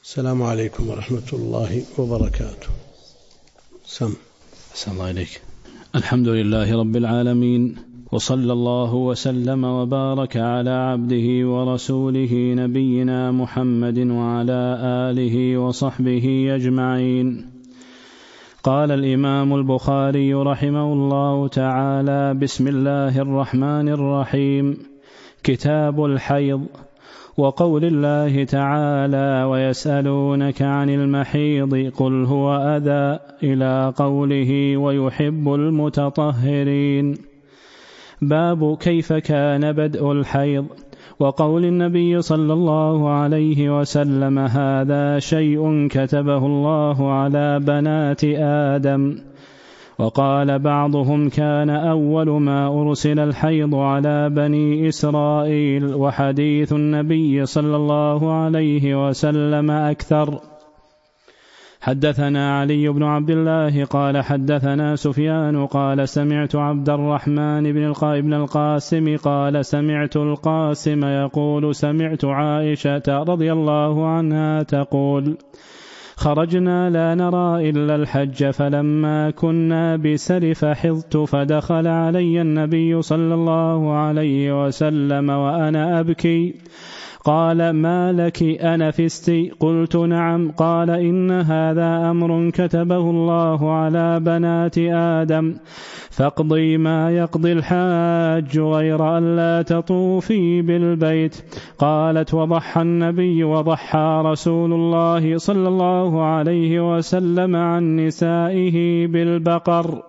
السلام عليكم ورحمة الله وبركاته. أحسن الله عليك. الحمد لله رب العالمين، وصلى الله وسلم وبارك على عبده ورسوله نبينا محمد وعلى آله وصحبه أجمعين. قال الإمام البخاري رحمه الله تعالى: بسم الله الرحمن الرحيم. كتاب الحيض. وقول الله تعالى: ويسألونك عن المحيض قل هو أذى، إلى قوله: ويحب المتطهرين. باب كيف كان بدء الحيض. وقول النبي صلى الله عليه وسلم: هذا شيء كتبه الله على بنات آدم. وقال بعضهم: كان أول ما أرسل الحيض على بني إسرائيل. وحديث النبي صلى الله عليه وسلم أكثر. حدثنا علي بن عبد الله قال حدثنا سفيان قال سمعت عبد الرحمن بن القاسم قال سمعت القاسم يقول: سمعت عائشة رضي الله عنها تقول: خرجنا لا نرى إلا الحج، فلما كنا بسرف حضت، فدخل علي النبي صلى الله عليه وسلم وأنا أبكي، قال: ما لك أنفستي؟ قلت: نعم. قال: إن هذا أمر كتبه الله على بنات آدم، فاقضي ما يقضي الحاج غير أن لا تطوفي بالبيت. قالت: وضحى النبي وضحى رسول الله صلى الله عليه وسلم عن نسائه بالبقر.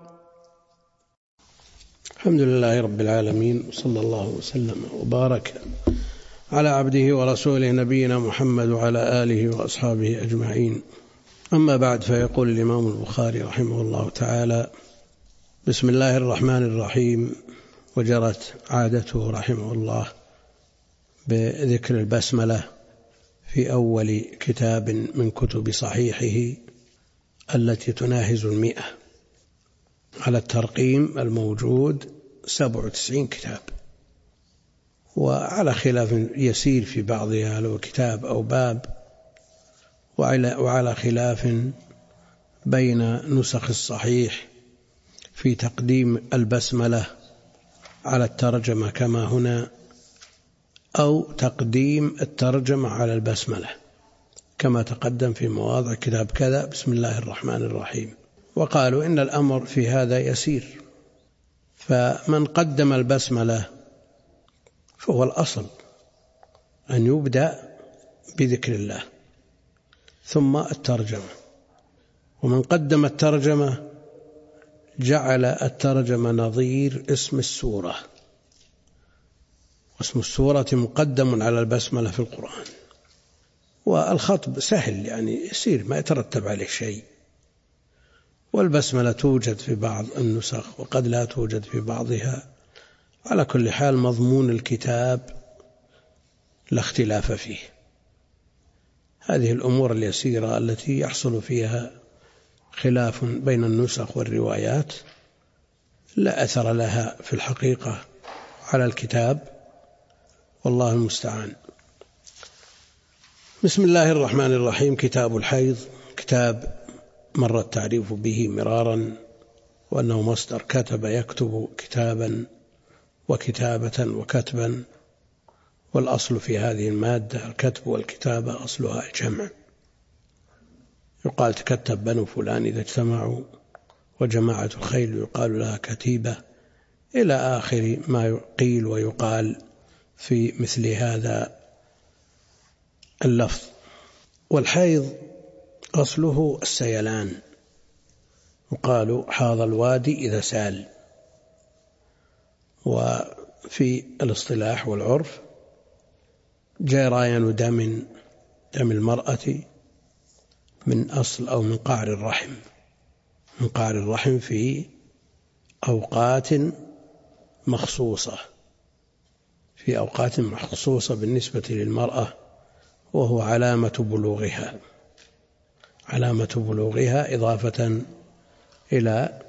الحمد لله رب العالمين، صلى الله وسلم وبارك على عبده ورسوله نبينا محمد وعلى آله وأصحابه أجمعين. أما بعد، فيقول الإمام البخاري رحمه الله تعالى: بسم الله الرحمن الرحيم. وجرت عادته رحمه الله بذكر البسملة في أول كتاب من كتب صحيحه التي تناهز 100 على الترقيم الموجود 97 كتاب، وعلى خلاف يسير في بعضها لو كتاب أو باب، وعلى خلاف بين نسخ الصحيح في تقديم البسملة على الترجمة كما هنا، أو تقديم الترجمة على البسملة كما تقدم في مواضع كتاب كذا بسم الله الرحمن الرحيم. وقالوا إن الأمر في هذا يسير، فمن قدم البسملة فهو الأصل أن يبدأ بذكر الله ثم الترجمة، ومن قدم الترجمة جعل الترجمة نظير اسم السورة، واسم السورة مقدم على البسملة في القرآن. والخطب سهل، يعني يصير ما يترتب عليه شيء، والبسملة توجد في بعض النسخ وقد لا توجد في بعضها. على كل حال مضمون الكتاب لا اختلاف فيه. هذه الأمور اليسيرة التي يحصل فيها خلاف بين النسخ والروايات لا أثر لها في الحقيقة على الكتاب، والله المستعان. بسم الله الرحمن الرحيم. كتاب الحيض، كتاب مر التعريف به مرارا، وأنه مصدر كتب يكتب كتابا وكتابة وكتبا، والأصل في هذه المادة الكتب والكتابة أصلها الجمع. يقال تكتب بنو فلان إذا اجتمعوا، وجماعة الخيل يقال لها كتيبة، إلى آخر ما قيل ويقال في مثل هذا اللفظ. والحيض أصله السيلان، يقال حاض الوادي إذا سال. وفي الاصطلاح والعرف جريان دم المرأة من أصل أو من قعر الرحم، من قعر الرحم في أوقات مخصوصة، في أوقات مخصوصة بالنسبة للمرأة، وهو علامة بلوغها إضافة إلى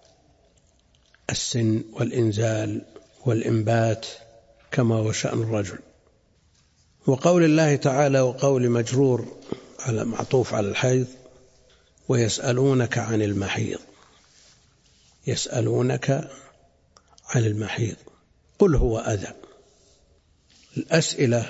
السن والإنزال والإنبات كما هو شأن الرجل. وقول الله تعالى وقول مجرور معطوف على الحيض. ويسألونك عن المحيض، يسألونك عن المحيض قل هو أذى. الأسئلة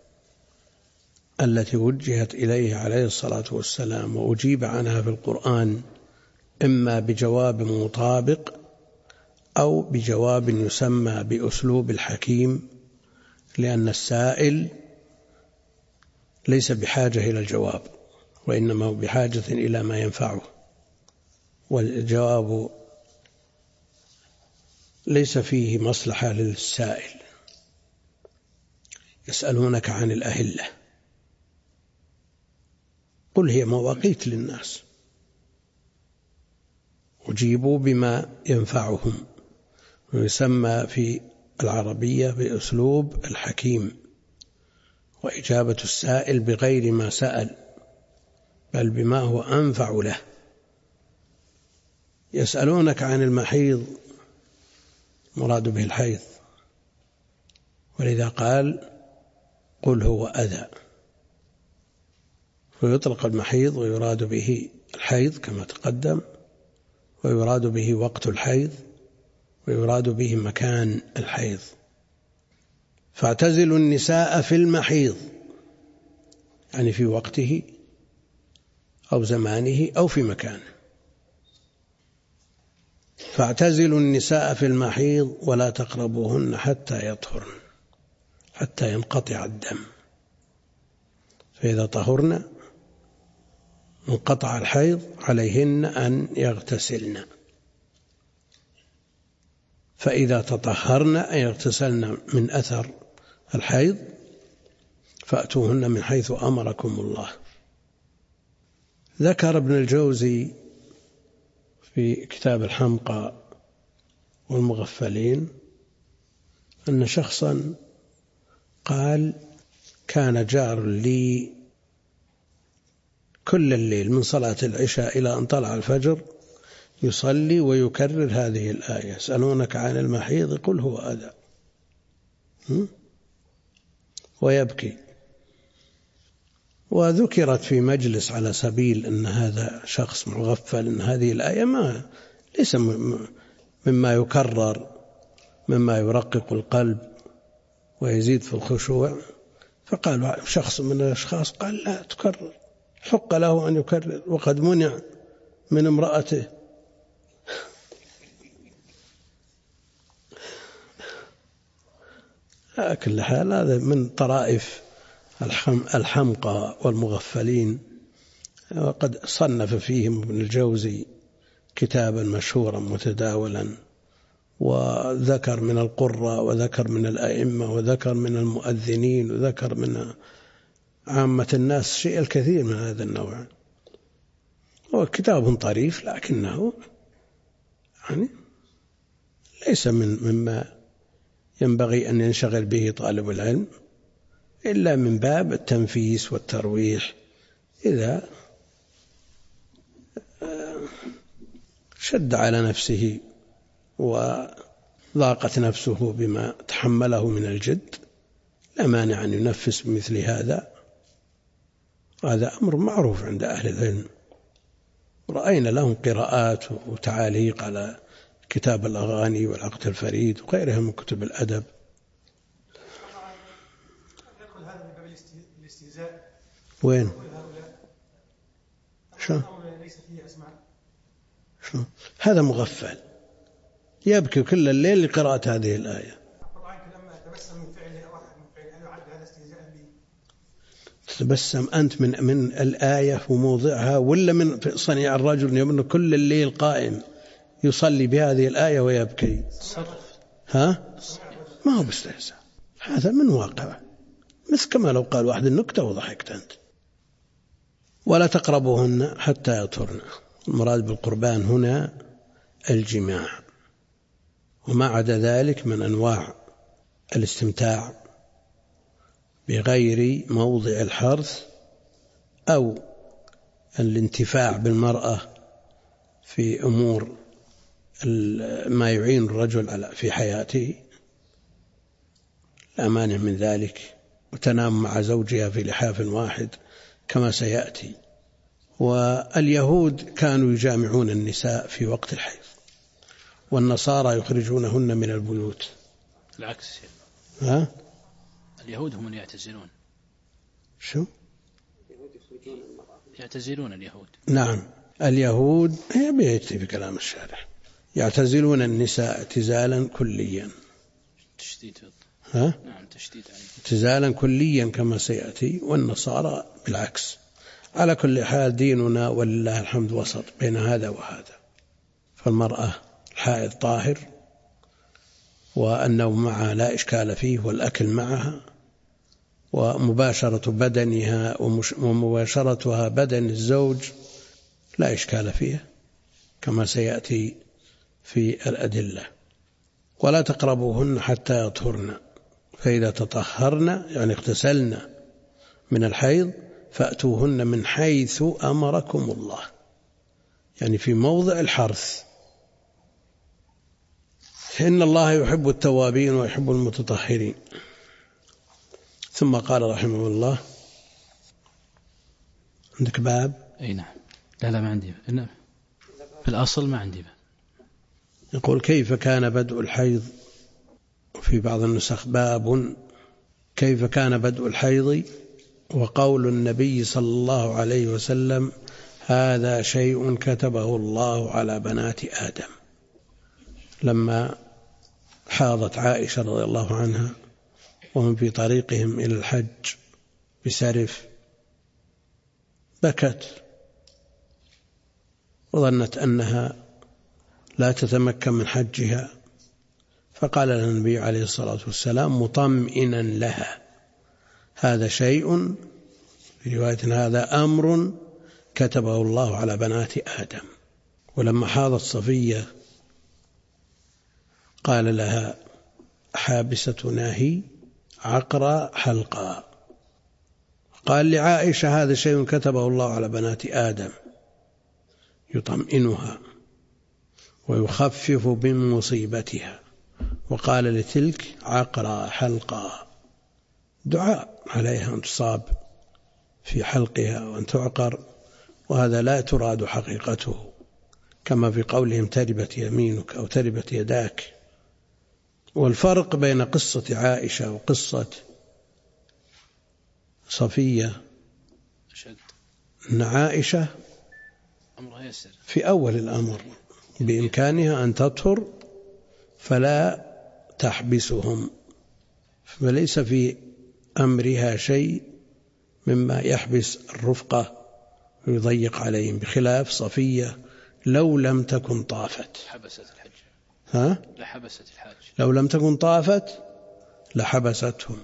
التي وجهت إليه عليه الصلاة والسلام وأجيب عنها في القرآن إما بجواب مطابق أو بجواب يسمى بأسلوب الحكيم، لأن السائل ليس بحاجة إلى الجواب، وإنما هو بحاجة إلى ما ينفعه، والجواب ليس فيه مصلحة للسائل. يسألونك عن الأهلة قل هي مواقيت للناس، أجيبوا بما ينفعهم، ويسمى في العربية بأسلوب الحكيم، وإجابة السائل بغير ما سأل بل بما هو أنفع له. يسألونك عن المحيض مراد به الحيض، ولذا قال قل هو أذى، ويطلق المحيض ويراد به الحيض كما تقدم، ويراد به وقت الحيض، ويراد به مكان الحيض. فاعتزلوا النساء في المحيض، يعني في وقته أو زمانه أو في مكانه. فاعتزلوا النساء في المحيض ولا تقربوهن حتى يطهرن، حتى ينقطع الدم. فإذا طهرن انقطع الحيض عليهن أن يغتسلن، فإذا تطهرن أن يغتسلن من أثر الحيض فأتوهن من حيث أمركم الله. ذكر ابن الجوزي في كتاب الحمقى والمغفلين أن شخصا قال كان جار لي كل الليل من صلاة العشاء إلى أن طلع الفجر يصلي ويكرر هذه الآية يسألونك عن المحيض قل هو أذى، ويبكي. وذكرت في مجلس على سبيل أن هذا شخص مغفل، أن هذه الآية ليس مما يكرر، مما يرقق القلب ويزيد في الخشوع. فقال شخص من الأشخاص قال لا تكرر، حق له أن يكرر وقد منع من امرأته. على كل حال هذا من طرائف الحمقى والمغفلين، وقد صنف فيهم ابن الجوزي كتابا مشهورا متداولا، وذكر من القراء وذكر من الأئمة وذكر من المؤذنين وذكر من عامة الناس شيء الكثير من هذا النوع. هو كتاب طريف لكنه يعني ليس مما ينبغي أن ينشغل به طالب العلم إلا من باب التنفيس والترويح، إذا شد على نفسه وضاقت نفسه بما تحمله من الجد لا مانع أن ينفس بمثل هذا. هذا أمر معروف عند أهل العلم، رأينا لهم قراءات وتعاليق على كتاب الأغاني والعقد الفريد وغيرها من كتب الأدب. يدخل هذا من باب الاستهزاء. وين؟ شو؟ ليس فيه أسماء. شو؟ هذا مغفل يبكي كل الليل لقراءة هذه الآية. القرآن لما تبسم من فعله واحد من فعله يعد هذا استهزاء به. تتبسم أنت من الآية وموضعها ولا من صنيع الرجل يوم كل الليل قائم يصلي بهذه الآية ويبكي؟ ها؟ ما هو باستهزاء، هذا من واقعه، مثل كما لو قال واحد النكتة وضحكت أنت. ولا تقربوهن حتى يطهرن، المراد بالقربان هنا الجماع، وما عدا ذلك من أنواع الاستمتاع بغير موضع الحرث أو الانتفاع بالمرأة في أمور ما يعين الرجل في حياته لا مانع من ذلك، وتنام مع زوجها في لحاف واحد كما سيأتي. واليهود كانوا يجامعون النساء في وقت الحيض، والنصارى يخرجونهن من البيوت. العكس. ها؟ اليهود هم اللي يعتزلون. شو؟ يعتزلون اليهود. نعم، اليهود بيأتي في كلام الشارح يعتزلون النساء اعتزالا كليا. تشديد. ها؟ نعم، تشديد عليه. اعتزالا كليا كما سيأتي، والنصارى بالعكس. على كل حال ديننا ولله الحمد وسط بين هذا وهذا. فالمرأة الحائض طاهر، والنوم معها لا إشكال فيه، والأكل معها، ومباشرة بدنها ومباشرتها بدن الزوج لا إشكال فيها كما سيأتي في الأدلة. ولا تقربوهن حتى يطهرن، فإذا تطهرن يعني اغتسلن من الحيض فأتوهن من حيث أمركم الله، يعني في موضع الحرث. إن الله يحب التوابين ويحب المتطهرين. ثم قال رحمه الله: عندك باب؟ أي نعم. لا ما عندي باب. في الأصل ما عندي باب. يقول: كيف كان بدء الحيض؟ في بعض النسخ باب كيف كان بدء الحيض، وقول النبي صلى الله عليه وسلم: هذا شيء كتبه الله على بنات آدم. لما حاضت عائشة رضي الله عنها وهم في طريقهم إلى الحج بسرف بكت وظنت أنها لا تتمكن من حجها، فقال لها النبي عليه الصلاة والسلام مطمئنا لها: هذا شيء، في رواية هذا أمر كتبه الله على بنات آدم. ولما حاضت صفية قال لها: حابستنا هي عقرى حلقا. قال لعائشة: هذا شيء كتبه الله على بنات آدم، يطمئنها ويخفف من مصيبتها. وقال لتلك: عقرى حلقا، دعاء عليها أن تصاب في حلقها وأن تعقر، وهذا لا تراد حقيقته، كما في قولهم تربت يمينك أو تربت يداك. والفرق بين قصة عائشة وقصة صفية أن عائشة في أول الأمر بإمكانها أن تطهر فلا تحبسهم، فليس في أمرها شيء مما يحبس الرفقة ويضيق عليهم، بخلاف صفية لو لم تكن طافت حبست الحج. ها؟ لحبست الحج. لو لم تكن طافت لحبستهم،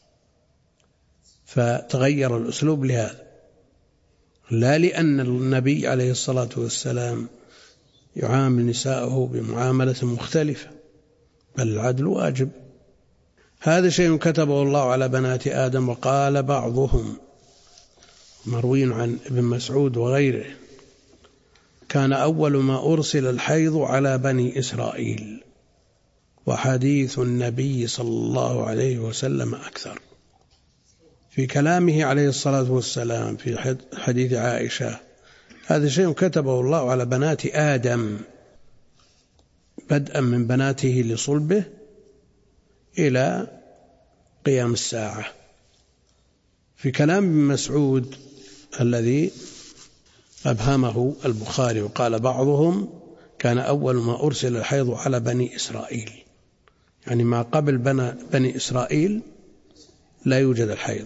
فتغير الأسلوب لهذا، لا لأن النبي عليه الصلاة والسلام يعامل نساءه بمعاملة مختلفة، بل العدل واجب. هذا شيء كتبه الله على بنات آدم. وقال بعضهم، مروي عن ابن مسعود وغيره: كان أول ما أرسل الحيض على بني إسرائيل، وحديث النبي صلى الله عليه وسلم أكثر. في كلامه عليه الصلاة والسلام في حديث عائشة: هذا شيء كتبه الله على بنات آدم، بدءا من بناته لصلبه إلى قيام الساعة. في كلام ابن مسعود الذي أبهمه البخاري وقال بعضهم: كان أول ما أرسل الحيض على بني إسرائيل، يعني ما قبل بني إسرائيل لا يوجد الحيض.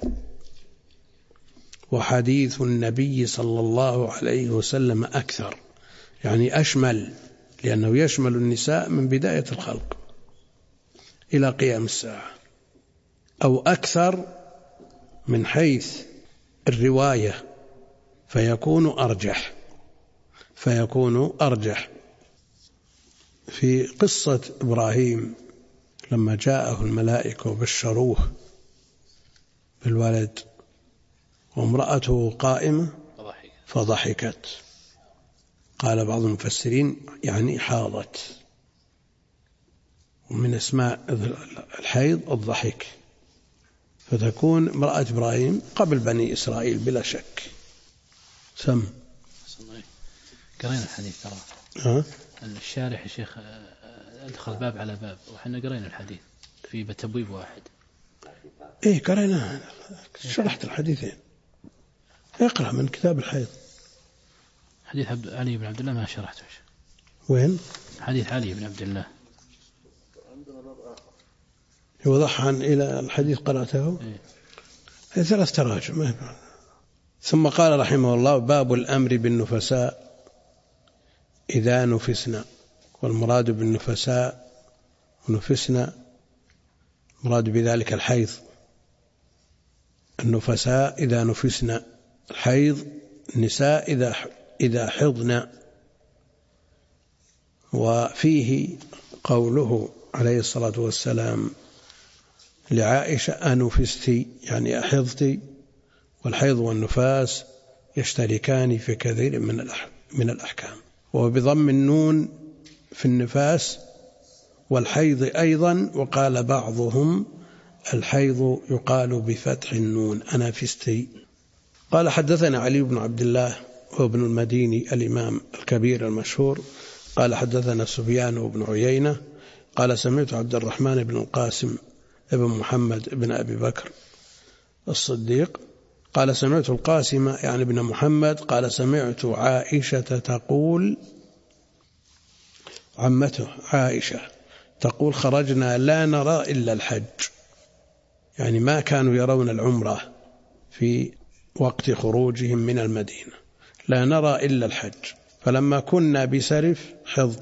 وحديث النبي صلى الله عليه وسلم أكثر، يعني أشمل، لأنه يشمل النساء من بداية الخلق إلى قيام الساعة، أو أكثر من حيث الرواية، فيكون أرجح. في قصة إبراهيم لما جاءه الملائكة وبشروه بالولد وامرأته قائمة فضحكت، قال بعض المفسرين يعني حاضت، ومن اسماء الحيض الضحك، فتكون امرأة إبراهيم قبل بني إسرائيل بلا شك. سم. قرينا الحديث ترى. الشارح الشيخ أدخل باب على باب، وحنا قرينا الحديث في تبويب واحد. إيه قرينا، شرحت الحديثين. اقرأ من كتاب الحيض. حديث علي بن عبد الله ما شرحته. وين؟ حديث علي بن عبد الله. يوضح عن إلى الحديث قرأته. إيه؟ 3 تراجم. ثم قال رحمه الله: باب الأمر بالنفساء إذا نفسنا. والمراد بالنفساء ونفسنا مراد بذلك الحيض. النفساء إذا نفسنا، الحيض النساء إذا حضنا. وفيه قوله عليه الصلاة والسلام لعائشة: أنفستي، يعني أحضتي. والحيض والنفاس يشتركان في كثير من الأحكام، وبضم النون في النفاس والحيض أيضا. وقال بعضهم الحيض يقال بفتح النون، أنفستي. قال: حدثنا علي بن عبد الله وابن المديني الإمام الكبير المشهور قال: حدثنا سفيان بن عيينة قال: سمعت عبد الرحمن بن القاسم ابن محمد بن أبي بكر الصديق قال: سمعت القاسم يعني ابن محمد قال: سمعت عائشة تقول، عمته عائشة تقول: خرجنا لا نرى إلا الحج. يعني ما كانوا يرون العمرة في وقت خروجهم من المدينة، لا نرى إلا الحج. فلما كنا بسرف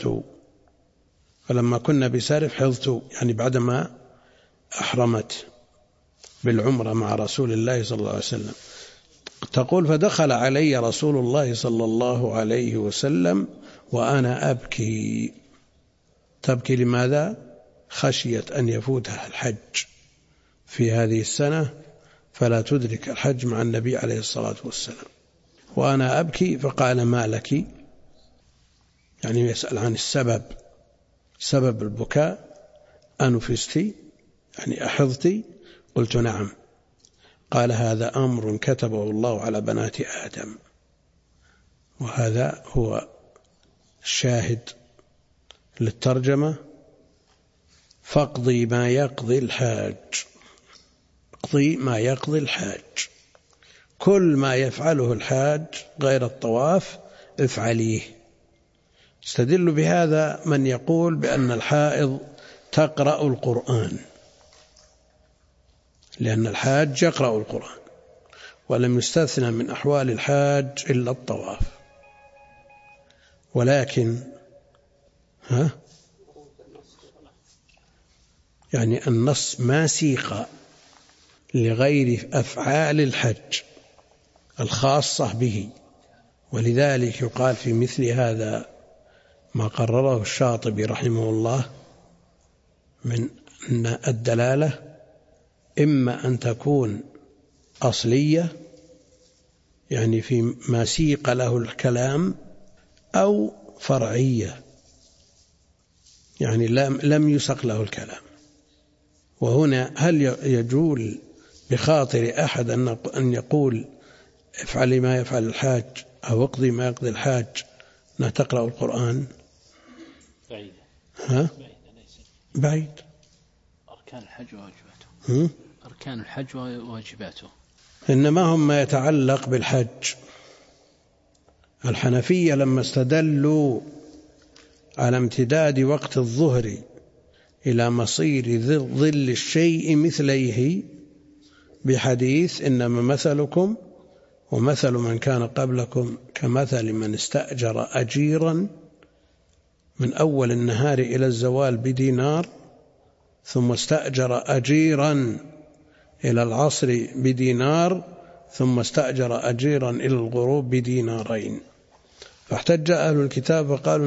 حضت، يعني بعدما أحرمت بالعمرة مع رسول الله صلى الله عليه وسلم. تقول: فدخل علي رسول الله صلى الله عليه وسلم وأنا أبكي. تبكي لماذا؟ خشية أن يفوتها الحج في هذه السنة فلا تدرك الحج مع النبي عليه الصلاة والسلام. وأنا أبكي. فقال: ما لك؟ يعني يسأل عن سبب البكاء. أنفستي يعني أحضتي؟ قلت: نعم. قال: هذا أمر كتبه الله على بنات آدم. وهذا هو الشاهد للترجمة: فاقضي ما يقضي الحاج. اقضي ما يقضي الحاج، كل ما يفعله الحاج غير الطواف افعليه. استدل بهذا من يقول بأن الحائض تقرأ القرآن، لأن الحاج يقرأ القرآن، ولم يستثنى من أحوال الحاج إلا الطواف. ولكن يعني النص ما سيق لغير أفعال الحج الخاصة به، ولذلك يقال في مثل هذا ما قرره الشاطبي رحمه الله من أن الدلالة إما أن تكون أصلية، يعني في ما سيق له الكلام، أو فرعية، يعني لم يسق له الكلام. وهنا هل يجول بخاطر أحد أن يقول افعلي ما يفعل الحاج أو اقضي ما يقضي الحاج لا تقرأ القرآن؟ بعيد. أركان الحج وواجباته. أركان الحج وواجباته إنما هم ما يتعلق بالحج. الحنفية لما استدلوا على امتداد وقت الظهر إلى مصير ظل الشيء مثليه بحديث: إنما مثلكم ومثل من كان قبلكم كمثل من استأجر أجيرا من أول النهار إلى الزوال بدينار، ثم استأجر أجيرا إلى العصر بدينار، ثم استأجر أجيرا إلى الغروب بدينارين. فاحتج أهل الكتاب فقالوا: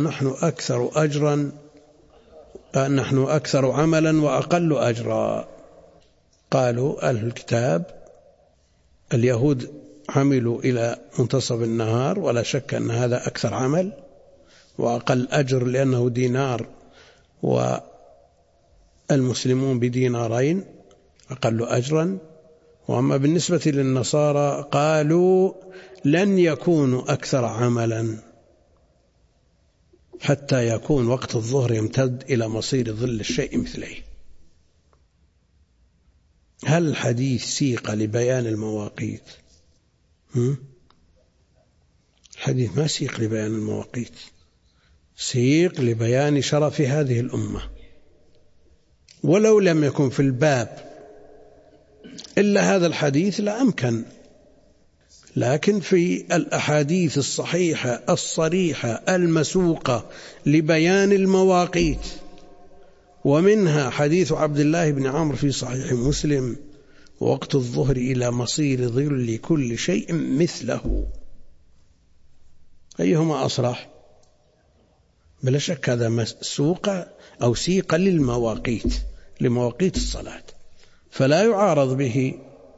نحن أكثر عملا وأقل أجرا. قالوا أهل الكتاب: اليهود عملوا إلى منتصف النهار، ولا شك أن هذا أكثر عمل وأقل أجر لأنه دينار، والمسلمون بدينارين أقل أجرا. وأما بالنسبة للنصارى قالوا لن يكونوا أكثر عملا حتى يكون وقت الظهر يمتد إلى مصير ظل الشيء مثله. هل الحديث سيق لبيان المواقيت؟ الحديث ما سيق لبيان المواقيت، سيق لبيان شرف هذه الأمة. ولو لم يكن في الباب إلا هذا الحديث لأمكن، لكن في الأحاديث الصحيحة الصريحة المسوقة لبيان المواقيت، ومنها حديث عبد الله بن عمرو في صحيح مسلم: وقت الظهر إلى مصير ظل كل شيء مثله. أيهما أصرح؟ بلا شك هذا مسوق أو سيق للمواقيت، لمواقيت الصلاة، فلا يعارض به،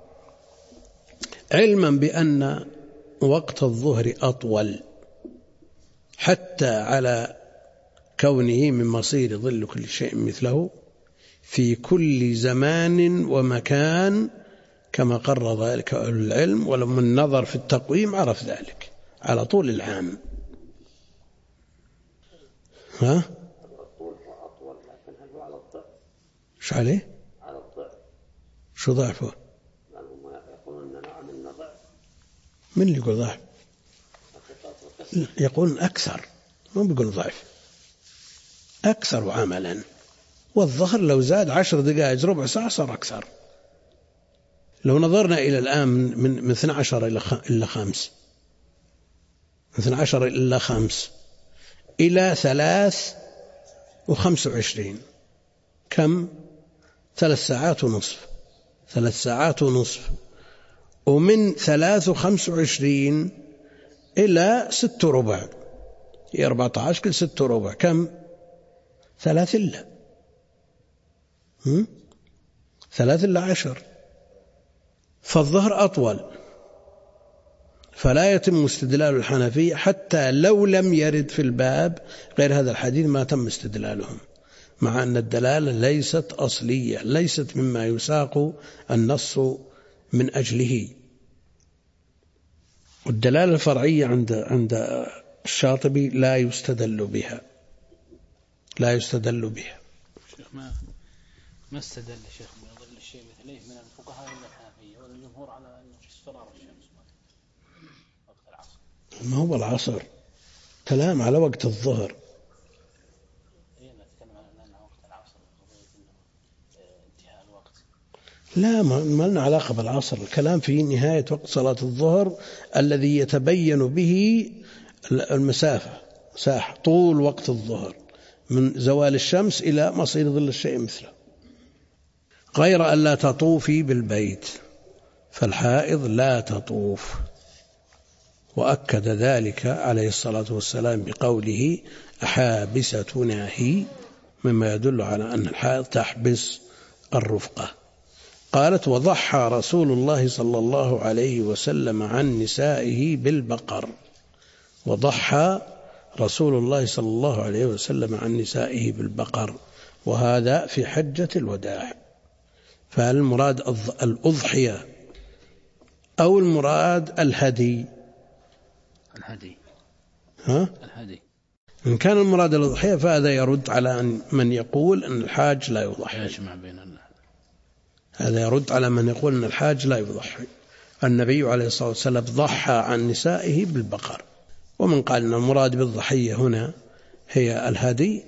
علما بأن وقت الظهر أطول حتى على كونه من مصير ظل كل شيء مثله في كل زمان ومكان، كما قرر ذلك أهل العلم، ولما النظر في التقويم عرف ذلك على طول العام. ها؟ شو عليه؟ شو ضعفه؟ من اللي يقول ضعف؟ يقول أكثر، ما بيقول ضعف، أكثر عملا. والظهر لو زاد 10 دقائق ربع ساعة صار أكثر. لو نظرنا إلى الآن من 12 إلى 5، من 12 إلى 5 إلى 3:25 كم؟ 3 ساعات ونصف. 3 ساعات ونصف. ومن 3:25 إلى 6:15 هي 14 كل 6:15 كم؟ 3 إلا 10. فالظهر أطول، فلا يتم استدلال الحنفية حتى لو لم يرد في الباب غير هذا الحديث ما تم استدلالهم، مع أن الدلالة ليست أصلية، ليست مما يساق النص من أجله. والدلالة الفرعية عند الشاطبي لا يستدل بها، لا يستدل بها. شيخ ما استدل الشيخ من ظل الشيء مثله من الفقهاء إلا الحنفية والجمهور على أنه اصفرار الشمس وقت العصر. ما هو العصر، كلام على وقت الظهر. لا، ما لنا علاقة بالعصر، الكلام في نهاية وقت صلاة الظهر الذي يتبين به المسافة، مساحة طول وقت الظهر من زوال الشمس إلى مصير ظل الشيء مثله، غير أن لا تطوفي بالبيت، فالحائض لا تطوف. وأكد ذلك عليه الصلاة والسلام بقوله: أحابستنا هي، مما يدل على أن الحائض تحبس الرفقة. قالت: وضحى رسول الله صلى الله عليه وسلم عن نسائه بالبقر. وضحى رسول الله صلى الله عليه وسلم عن نسائه بالبقر، وهذا في حجة الوداع. فهل المراد الأضحية أو المراد الهدي؟ الهدي. ها؟ الهدي. إن كان المراد الأضحية فهذا يرد على من يقول أن الحاج لا يضحي. يجمع بين هذا يرد على من يقول أن الحاج لا يضحي. النبي عليه الصلاة والسلام ضحى عن نسائه بالبقر. ومن قال أن المراد بالضحية هنا هي الهدي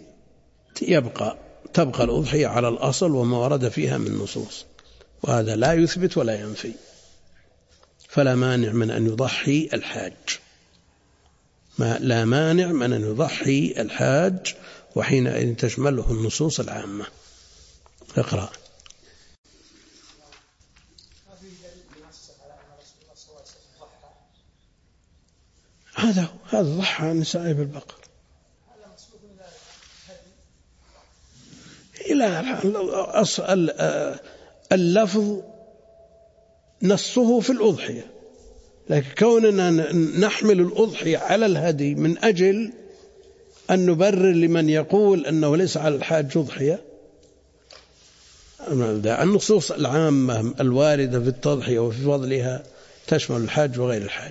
تبقى الأضحية على الأصل وما ورد فيها من نصوص، وهذا لا يثبت ولا ينفي، فلا مانع من أن يضحي الحاج، لا مانع من أن يضحي الحاج، وحينئذ تشمله النصوص العامة. اقرأ. هذا ضحى عن نسائه بالبقر. اللفظ نصه في الأضحية، لكن كوننا نحمل الأضحية على الهدي من أجل أن نبرر لمن يقول أنه ليس على الحاج أضحية، النصوص العامة الواردة في التضحية وفي فضلها تشمل الحاج وغير الحاج.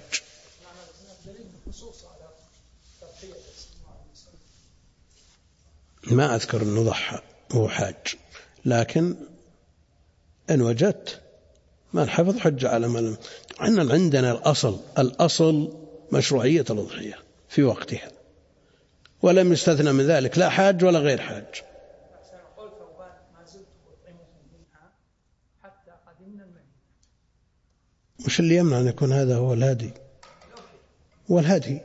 ما أذكر أنه ضحى هو حاج، لكن إن وجدت ما الحفظ حجة على من عندنا الأصل مشروعية الأضحية في وقتها، ولم يستثنى من ذلك لا حاج ولا غير حاج. مش اللي يمنع أن يكون هذا هو الهدي والهدي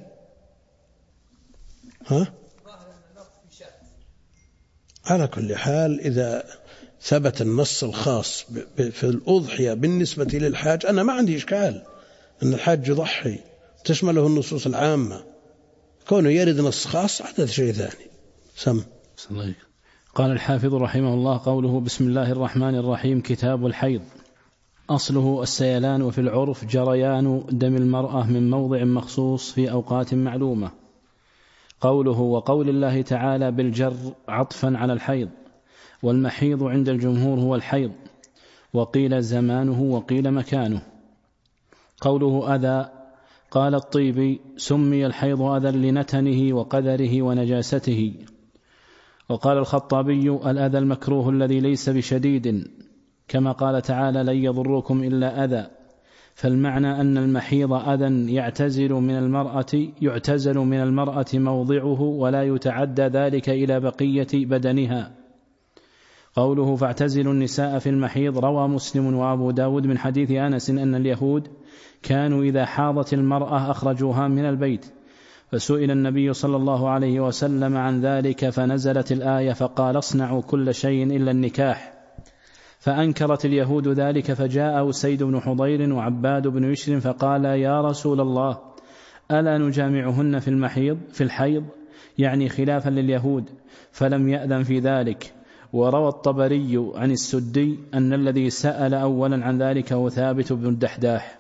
على كل حال إذا ثبت النص الخاص في الأضحية بالنسبة للحاج أنا ما عندي إشكال أن الحاج يضحي تشمله النصوص العامة، كونه يرد نص خاص حدث شيء ثاني. سم. قال الحافظ رحمه الله قوله بسم الله الرحمن الرحيم. كتاب الحيض. أصله السيلان، وفي العرف جريان دم المرأة من موضع مخصوص في أوقات معلومة. قوله وقول الله تعالى بالجر عطفا على الحيض، والمحيض عند الجمهور هو الحيض، وقيل زمانه وقيل مكانه. قوله أذى، قال الطيبي سمي الحيض أذى لنتنه وقدره ونجاسته. وقال الخطابي الأذى المكروه الذي ليس بشديد، كما قال تعالى لن يضركم إلا أذى، فالمعنى أن المحيض أذى يعتزل من المرأة موضعه ولا يتعدى ذلك إلى بقية بدنها. قوله فاعتزلوا النساء في المحيض، روى مسلم وأبو داود من حديث أنس أن اليهود كانوا إذا حاضت المرأة أخرجوها من البيت، فسئل النبي صلى الله عليه وسلم عن ذلك فنزلت الآية فقال اصنعوا كل شيء إلا النكاح، فأنكرت اليهود ذلك، فجاء أسيد بن حضير وعباد بن يشر فقال يا رسول الله ألا نجامعهن في الحيض، يعني خلافا لليهود، فلم يأذن في ذلك. وروى الطبري عن السدي أن الذي سأل أولا عن ذلك هو ثابت بن الدحداح.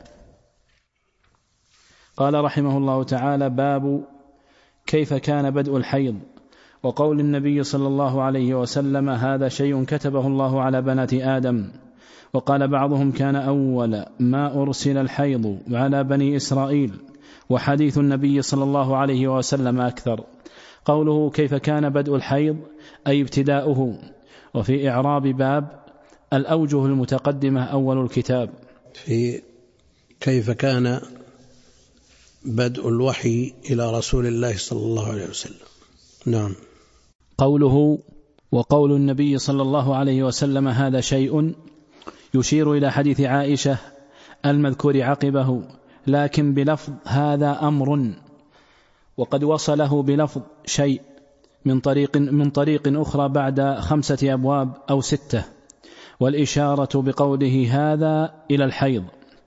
قال رحمه الله تعالى باب كيف كان بدء الحيض، وقول النبي صلى الله عليه وسلم هذا شيء كتبه الله على بنات آدم. وقال بعضهم كان أول ما أرسل الحيض على بني إسرائيل، وحديث النبي صلى الله عليه وسلم أكثر. قوله كيف كان بدء الحيض أي ابتداؤه. وفي إعراب باب الأوجه المتقدمة أول الكتاب. في كيف كان بدء الوحي إلى رسول الله صلى الله عليه وسلم. نعم. قوله وقول النبي صلى الله عليه وسلم هذا شيء يشير إلى حديث عائشة المذكور عقبه، لكن بلفظ هذا أمر، وقد وصله بلفظ شيء من طريق أخرى بعد 5 أبواب أو 6، والإشارة بقوله هذا إلى الحيض.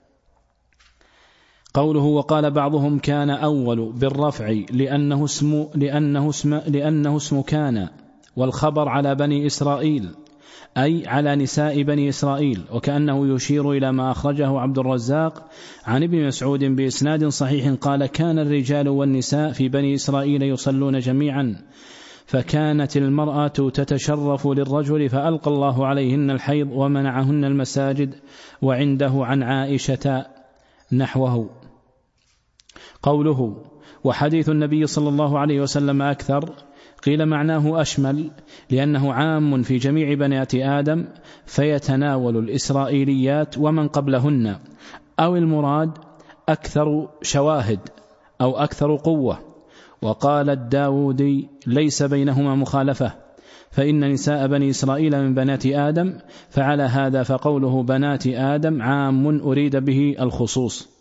قوله وقال بعضهم كان أول بالرفع لأنه اسم كان، والخبر على بني إسرائيل أي على نساء بني إسرائيل، وكأنه يشير إلى ما أخرجه عبد الرزاق عن ابن مسعود بإسناد صحيح قال كان الرجال والنساء في بني إسرائيل يصلون جميعا، فكانت المرأة تتشرف للرجل فألقى الله عليهن الحيض ومنعهن المساجد، وعنده عن عائشة نحوه. قوله وحديث النبي صلى الله عليه وسلم أكثر، قيل معناه أشمل لأنه عام في جميع بنات آدم فيتناول الإسرائيليات ومن قبلهن، أو المراد أكثر شواهد أو أكثر قوة. وقال الداودي ليس بينهما مخالفة، فإن نساء بني إسرائيل من بنات آدم، فعلى هذا فقوله بنات آدم عام أريد به الخصوص.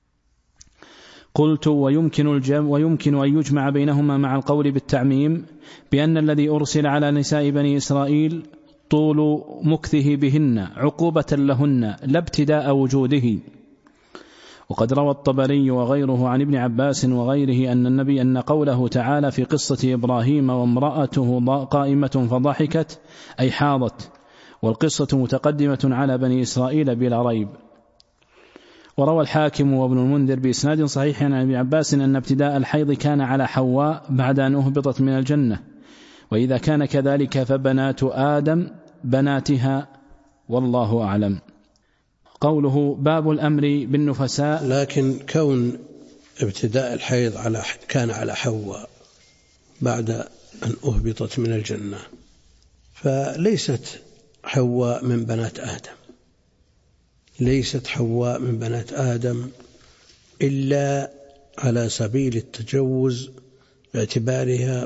قلت ويمكن أن يجمع بينهما مع القول بالتعميم بأن الذي أرسل على نساء بني إسرائيل طول مكثه بهن عقوبة لهن لا ابتداء وجوده. وقد روى الطبري وغيره عن ابن عباس وغيره أن قوله تعالى في قصة إبراهيم وامرأته قائمة فضحكت أي حاضت، والقصة متقدمة على بني إسرائيل بلا ريب. وروى الحاكم وابن المنذر بإسناد صحيح عن ابن عباس أن ابتداء الحيض كان على حواء بعد أن أهبطت من الجنة، وإذا كان كذلك فبنات آدم بناتها والله أعلم. قوله باب الأمر بالنفساء. لكن كون ابتداء الحيض كان على حواء بعد أن أهبطت من الجنة، فليست حواء من بنات آدم، ليست حواء من بنات آدم إلا على سبيل التجوز باعتبارها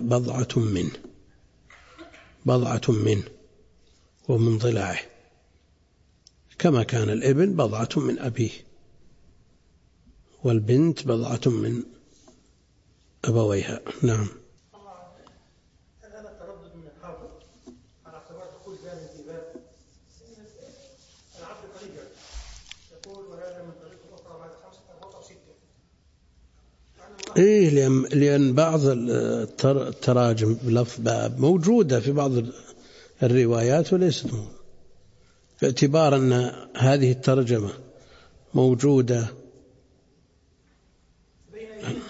بضعة منه ومن ضلعه، كما كان الابن بضعة من أبيه والبنت بضعة من أبويها. نعم. هل هذا التردد من الحافظ على اعتبار دخول باب الانتباه؟ العبد طريقة يقول وهذا من طريق أخرى بعد 5 أو 6. لأن بعض التراجم بلفظ باب موجودة في بعض الروايات وليست موجودة، باعتبار أن هذه الترجمة موجودة بين أيدينا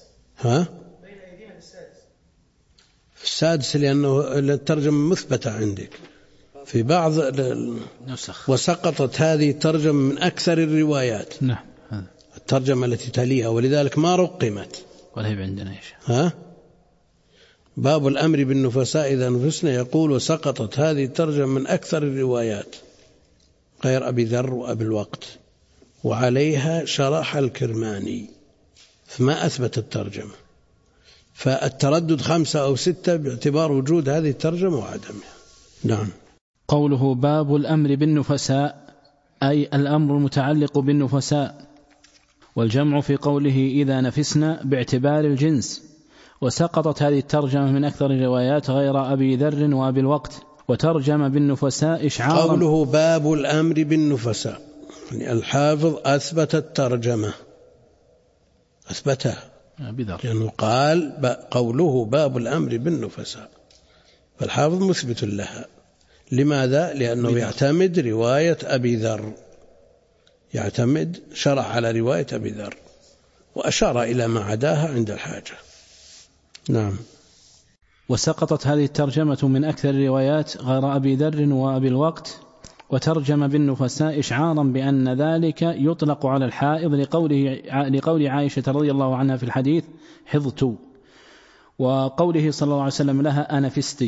السادس، لأنه الترجمة مثبتة عندك في بعض النسخ، وسقطت هذه الترجمة من أكثر الروايات. نعم، الترجمة التي تليها، ولذلك ما رقمت. ولا هي عندنا إيش؟ باب الأمر بالنفساء إذا نفسنا، يقول وسقطت هذه الترجمة من أكثر الروايات غير أبي ذر وأبي الوقت، وعليها شرح الكرماني فما أثبت الترجمة، فالتردد 5 أو 6 باعتبار وجود هذه الترجمة وعدمها. نعم. قوله باب الأمر بالنفساء أي الأمر المتعلق بالنفساء، والجمع في قوله إذا نفسنا باعتبار الجنس، وسقطت هذه الترجمة من أكثر الروايات غير أبي ذر وأبي الوقت، وترجم بالنفساء إشعارا. قوله باب الأمر بالنفساء، يعني الحافظ أثبت الترجمة، أثبتها، لأنه قال قوله باب الأمر بالنفساء، فالحافظ مثبت لها. لماذا؟ لأنه يعتمد رواية أبي ذر، يعتمد شرع على رواية أبي ذر، وأشار إلى ما عداها عند الحاجة. نعم. وسقطت هذه الترجمة من أكثر الروايات غير أبي ذر وأبي الوقت، وترجم بالنفساء إشعارا بأن ذلك يطلق على الحائض لقول عائشة رضي الله عنها في الحديث حضت، وقوله صلى الله عليه وسلم لها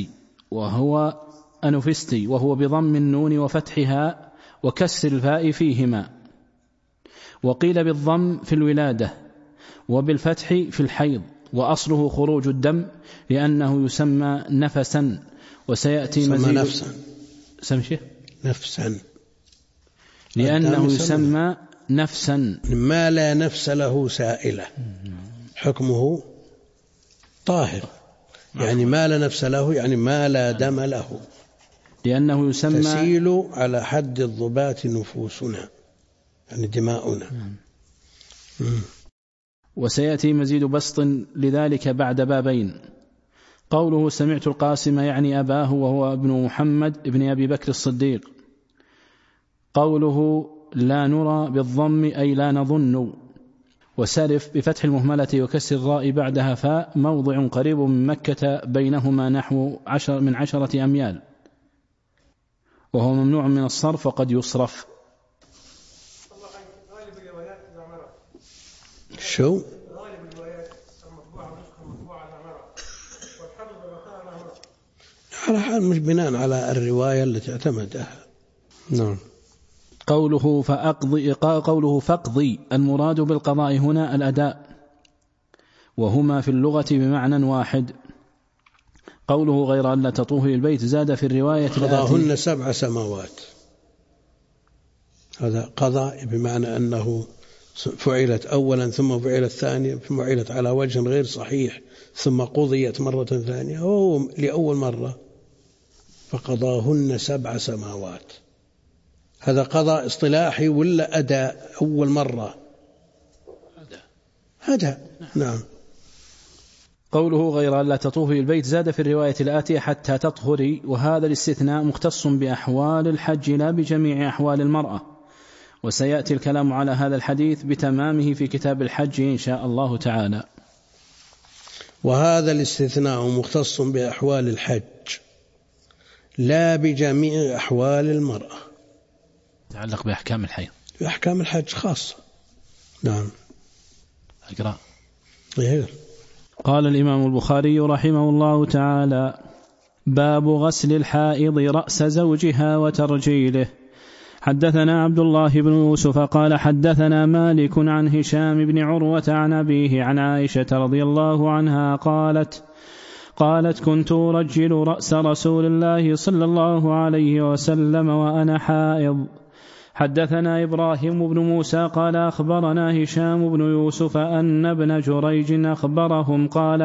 أنفستي وهو بضم النون وفتحها وكسر الفاء فيهما، وقيل بالضم في الولادة وبالفتح في الحيض، وأصله خروج الدم لأنه يسمى نفسا، وسيأتي مزيد نفسا لأنه يسمى نفسا ما لا نفس له سائلة، حكمه طاهر، يعني ما لا نفس له يعني ما لا دم له، لأنه يسمى تسيل على حد الضبات نفوسنا، يعني دماؤنا. وسيأتي مزيد بسط لذلك بعد بابين. قوله سمعت القاسم يعني أباه وهو ابن محمد ابن أبي بكر الصديق. قوله لا نرى بالضم أي لا نظن. وسرف بفتح المهملة وكسر الراء بعدها فاء، موضع قريب من مكة بينهما نحو 10 أميال، وهو ممنوع من الصرف وقد يصرف. غالب الروايات العمرة شو؟ غالب الروايات المطبوعة ونسخة المطبوعة العمرة، والحفظ بمكان العمرة على حال مش بناء على الرواية التي اعتمدها. نعم. قوله فاقضي المراد بالقضاء هنا الأداء، وهما في اللغة بمعنى واحد. قوله غير أن لا تطوه البيت زاد في الرواية قضاهن 7 سماوات، هذا قضاء بمعنى أنه فعلت أولا ثم فعلت ثانيا ثم فعلت على وجه غير صحيح ثم قضيت مرة ثانية، وهو لأول مرة فقضاهن 7 سماوات. هذا قضاء اصطلاحي ولا أداء أول مرة؟ أداء. نعم. قوله غير أن لا تطوفي البيت زاد في الرواية الآتية حتى تطهري، وهذا الاستثناء مختص بأحوال الحج لا بجميع أحوال المرأة، وسيأتي الكلام على هذا الحديث بتمامه في كتاب الحج إن شاء الله تعالى. وهذا الاستثناء مختص بأحوال الحج لا بجميع أحوال المرأة، يتعلق بأحكام الحيض. بأحكام الحج خاصة. نعم. أقرأ. قال الإمام البخاري رحمه الله تعالى: باب غسل الحائض رأس زوجها وترجيله. حدثنا عبد الله بن يوسف قال حدثنا مالك عن هشام بن عروة عن أبيه عن عائشة رضي الله عنها قالت كنت أرجل رأس رسول الله صلى الله عليه وسلم وأنا حائض. حدثنا إبراهيم بن موسى قال أخبرنا هشام بن يوسف أن ابن جريج أخبرهم قال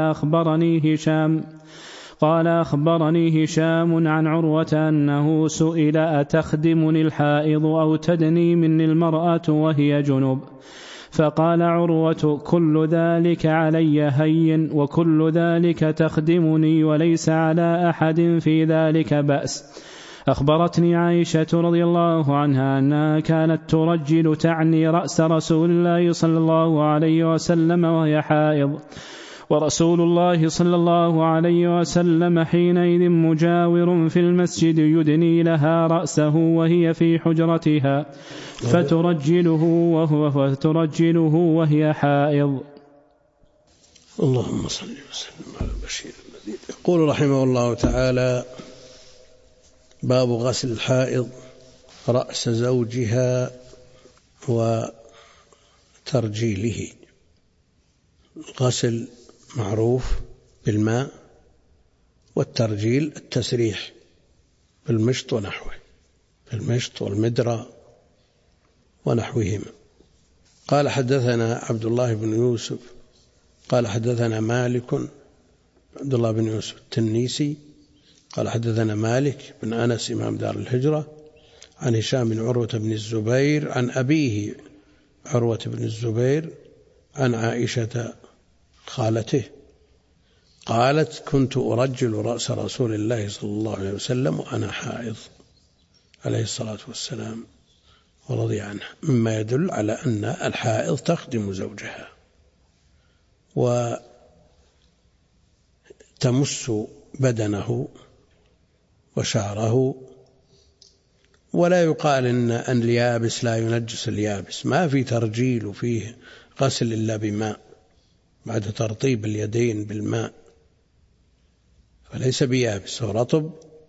أخبرني هشام عن عروة أنه سئل أتخدمني الحائض أو تدني مني المرأة وهي جنب؟ فقال عروة: كل ذلك علي هين وكل ذلك تخدمني وليس على أحد في ذلك بأس. أخبرتني عائشة رضي الله عنها أنها كانت ترجل تعني رأس رسول الله صلى الله عليه وسلم وهي حائض، ورسول الله صلى الله عليه وسلم حينئذ مجاور في المسجد يدني لها رأسه وهي في حجرتها فترجله وهي حائض. اللهم صل وسلم على البشير النذير. يقول رحمه الله تعالى: باب غسل الحائض رأس زوجها وترجيله. غسل معروف بالماء، والترجيل التسريح بالمشط ونحوه، بالمشط والمدرة ونحوهما. قال حدثنا عبد الله بن يوسف قال حدثنا مالك، عبد الله بن يوسف التنيسي قال حدثنا مالك بن أنس إمام دار الهجرة عن هشام بن عروة بن الزبير عن أبيه عروة بن الزبير عن عائشة خالته قالت: كنت أرجل رأس رسول الله صلى الله عليه وسلم وأنا حائض عليه الصلاة والسلام ورضي عنها، مما يدل على أن الحائض تخدم زوجها وتمس بدنه وشعره، ولا يقال أن اليابس لا ينجس اليابس. ما في ترجيل وفيه غسل إلا بماء بعد ترطيب اليدين بالماء، فليس بيابس ورطب.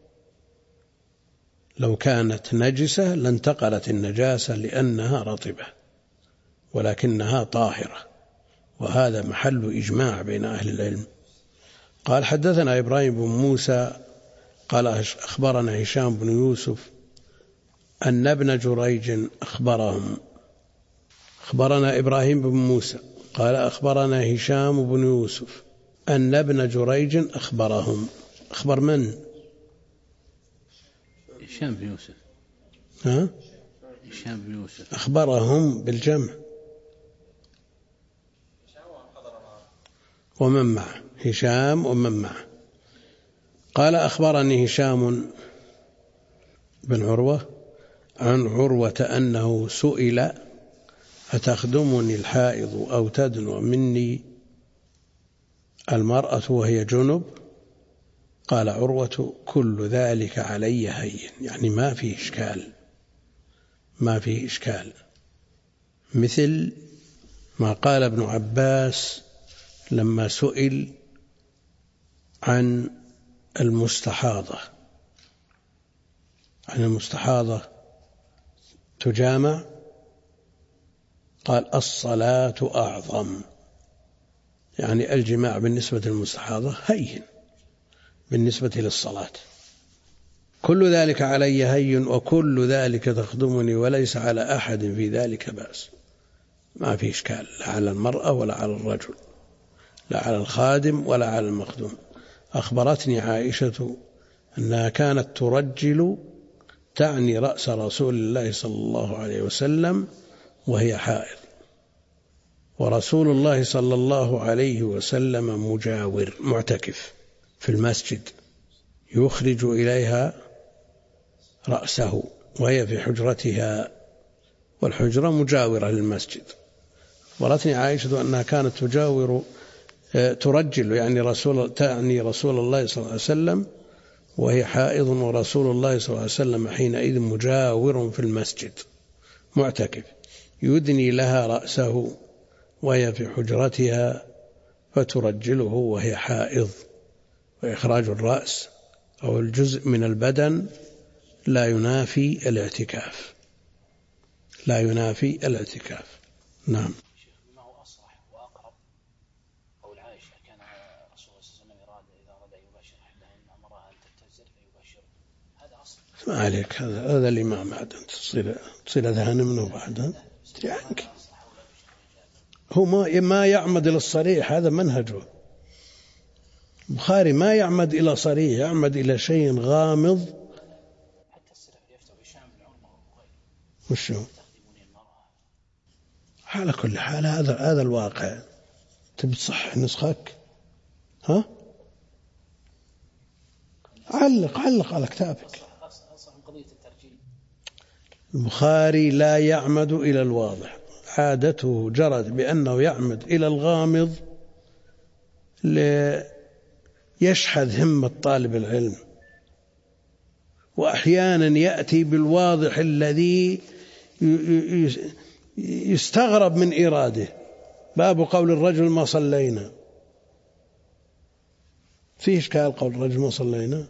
لو كانت نجسة لانتقلت النجاسة لأنها رطبة، ولكنها طاهرة، وهذا محل إجماع بين أهل العلم. قال حدثنا إبراهيم بن موسى قال أخبرنا هشام بن يوسف أن ابن جريج أخبرهم. أخبرنا إبراهيم بن موسى قال أخبرنا هشام بن يوسف أن ابن جريج أخبرهم. أخبر من؟ هشام بن يوسف. هشام بن يوسف أخبرهم بالجمع ومن معه، هشام ومن معه. قال أخبرني هشام بن عروة عن عروة أنه سئل أتخدمني الحائض أو تدنو مني المرأة وهي جنب؟ قال عروة: كل ذلك علي هين، يعني ما فيه إشكال، مثل ما قال ابن عباس لما سئل عن المستحاضة تجامع، قال: الصلاة أعظم، يعني الجماع بالنسبة للمستحاضة هين بالنسبة للصلاة. كل ذلك علي هين وكل ذلك تخدمني وليس على أحد في ذلك بأس. ما في إشكال، لا على المرأة ولا على الرجل، لا على الخادم ولا على المخدوم. أخبرتني عائشة أنها كانت ترجل تعني رأس رسول الله صلى الله عليه وسلم وهي حائض، ورسول الله صلى الله عليه وسلم مجاور معتكف في المسجد يخرج إليها رأسه وهي في حجرتها، والحجرة مجاورة للمسجد. أخبرتني عائشة أنها كانت ترجل يعني تعني رسول الله صلى الله عليه وسلم وهي حائض ورسول الله صلى الله عليه وسلم حينئذ مجاور في المسجد معتكف، يدني لها رأسه وهي في حجرتها فترجله وهي حائض. وإخراج الرأس أو الجزء من البدن لا ينافي الاعتكاف، لا ينافي الاعتكاف. نعم. ما هو أصرح وأقرب قول عائشة كان رسول الله صلى الله عليه وسلم إذا أراد أن يباشر أحدهن أمرها أن تبتزر فيباشر، هذا أصل. ما عليك، هذا الإمام بعد تصير أذهان منه بعد عنك. هو ما يعمد إلى الصريح، هذا منهجه. البخاري ما يعمد إلى صريح، يعمد إلى شيء غامض. حتى السلف يفتوا هشام بن عروة وغيره. وشو؟ على كل حال هذا الواقع. تبي تصحح نسخك؟ ها؟ علق على كتابك. البخاري لا يعمد إلى الواضح، عادته جرت بأنه يعمد إلى الغامض ليشحذ همة طالب العلم، وأحيانا يأتي بالواضح الذي يستغرب من إراده. باب قول الرجل ما صلينا، فيه إشكال قول الرجل ما صلينا.